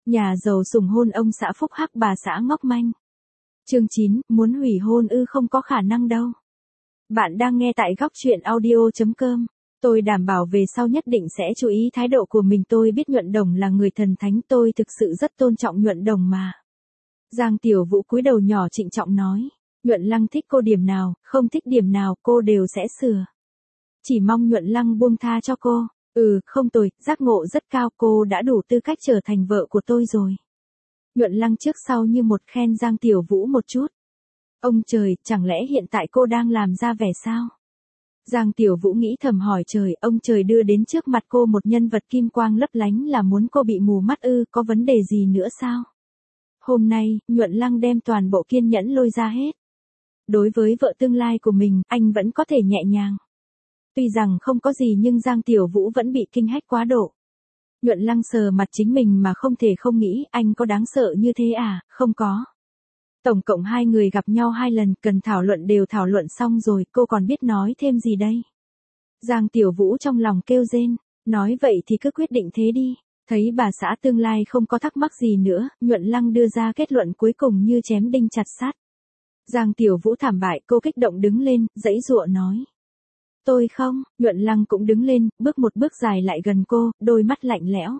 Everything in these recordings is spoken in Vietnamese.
Nhà giàu sủng hôn ông xã phúc hắc bà xã ngốc manh. Chương 9, muốn hủy hôn ư? Không có khả năng đâu. Bạn đang nghe tại góc truyện audio.com. Tôi đảm bảo về sau nhất định sẽ chú ý thái độ của mình. Tôi biết Nhuận Đồng là người thần thánh, tôi thực sự rất tôn trọng Nhuận Đồng mà. Giang Tiểu Vũ cúi đầu nhỏ trịnh trọng nói. Nhuận Lăng thích cô điểm nào, không thích điểm nào cô đều sẽ sửa. Chỉ mong Nhuận Lăng buông tha cho cô. Không tồi, giác ngộ rất cao, cô đã đủ tư cách trở thành vợ của tôi rồi. Nhuận Lăng trước sau như một khen Giang Tiểu Vũ một chút. Ông trời, chẳng lẽ hiện tại cô đang làm ra vẻ sao? Giang Tiểu Vũ nghĩ thầm hỏi trời, ông trời đưa đến trước mặt cô một nhân vật kim quang lấp lánh là muốn cô bị mù mắt ư? Có vấn đề gì nữa sao? Hôm nay, Nhuận Lăng đem toàn bộ kiên nhẫn lôi ra hết. Đối với vợ tương lai của mình, anh vẫn có thể nhẹ nhàng. Tuy rằng không có gì nhưng Giang Tiểu Vũ vẫn bị kinh hách quá độ. Nhuận Lăng sờ mặt chính mình mà không thể không nghĩ, anh có đáng sợ như thế à? Không có. Tổng cộng 2 người gặp nhau 2 lần, cần thảo luận đều thảo luận xong rồi, cô còn biết nói thêm gì đây? Giang Tiểu Vũ trong lòng kêu rên, nói vậy thì cứ quyết định thế đi. Thấy bà xã tương lai không có thắc mắc gì nữa, Nhuận Lăng đưa ra kết luận cuối cùng như chém đinh chặt sắt. Giang Tiểu Vũ thảm bại, cô kích động đứng lên, giãy giụa nói. Tôi không, Nhuận Lăng cũng đứng lên, bước một bước dài lại gần cô, đôi mắt lạnh lẽo.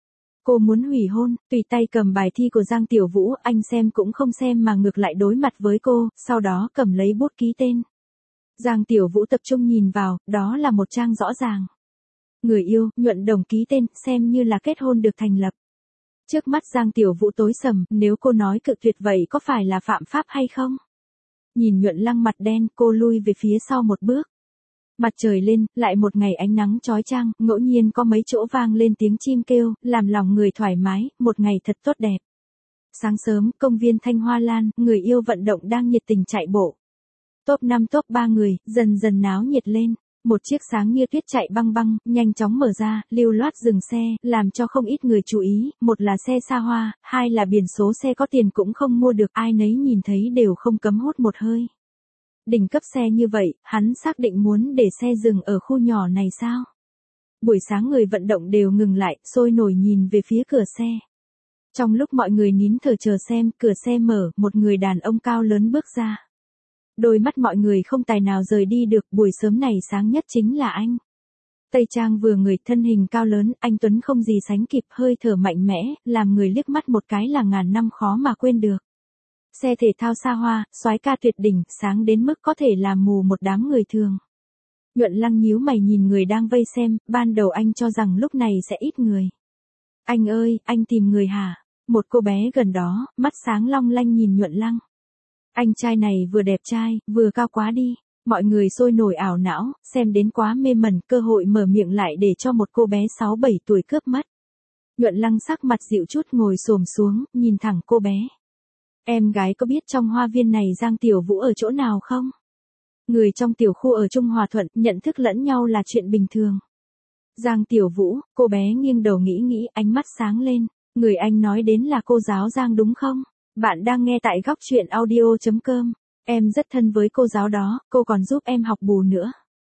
Cô muốn hủy hôn, tùy tay cầm bài thi của Giang Tiểu Vũ, anh xem cũng không xem mà ngược lại đối mặt với cô, sau đó cầm lấy bút ký tên. Giang Tiểu Vũ tập trung nhìn vào, đó là một trang rõ ràng. Người yêu, Nhuận Đồng ký tên, xem như là kết hôn được thành lập. Trước mắt Giang Tiểu Vũ tối sầm, nếu cô nói cự tuyệt vậy có phải là phạm pháp hay không? Nhìn Nhuận Lăng mặt đen, cô lui về phía sau một bước. Mặt trời lên, lại một ngày ánh nắng chói chang, ngẫu nhiên có mấy chỗ vang lên tiếng chim kêu, làm lòng người thoải mái, một ngày thật tốt đẹp. Sáng sớm, công viên Thanh Hoa Lan, người yêu vận động đang nhiệt tình chạy bộ. Top 5 top 3 người, dần dần náo nhiệt lên. Một chiếc sáng như tuyết chạy băng băng, nhanh chóng mở ra, lưu loát dừng xe, làm cho không ít người chú ý, một là xe xa hoa, hai là biển số xe có tiền cũng không mua được, ai nấy nhìn thấy đều không cấm hốt một hơi. Đỉnh cấp xe như vậy, hắn xác định muốn để xe dừng ở khu nhỏ này sao? Buổi sáng người vận động đều ngừng lại, sôi nổi nhìn về phía cửa xe. Trong lúc mọi người nín thở chờ xem, cửa xe mở, một người đàn ông cao lớn bước ra. Đôi mắt mọi người không tài nào rời đi được, buổi sớm này sáng nhất chính là anh. Tây trang vừa người, thân hình cao lớn, anh tuấn không gì sánh kịp, hơi thở mạnh mẽ, làm người liếc mắt một cái là ngàn năm khó mà quên được. Xe thể thao xa hoa, soái ca tuyệt đỉnh, sáng đến mức có thể làm mù một đám người thường. Nhuận Lăng nhíu mày nhìn người đang vây xem, ban đầu anh cho rằng lúc này sẽ ít người. Anh ơi, anh tìm người hả? Một cô bé gần đó, mắt sáng long lanh nhìn Nhuận Lăng. Anh trai này vừa đẹp trai, vừa cao quá đi. Mọi người sôi nổi ảo não, xem đến quá mê mẩn, cơ hội mở miệng lại để cho một cô bé 6-7 tuổi cướp mất. Nhuận Lăng sắc mặt dịu chút ngồi xổm xuống, nhìn thẳng cô bé. Em gái có biết trong hoa viên này Giang Tiểu Vũ ở chỗ nào không? Người trong tiểu khu ở Trung Hòa Thuận, nhận thức lẫn nhau là chuyện bình thường. Giang Tiểu Vũ, cô bé nghiêng đầu nghĩ, ánh mắt sáng lên. Người anh nói đến là cô giáo Giang đúng không? Bạn đang nghe tại góc truyện audio.com. Em rất thân với cô giáo đó, cô còn giúp em học bù nữa.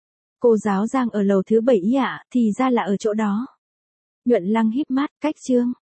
Cô giáo Giang ở lầu thứ 7 ý ạ, thì ra là ở chỗ đó. Nhuận Lăng híp mắt, cách chương.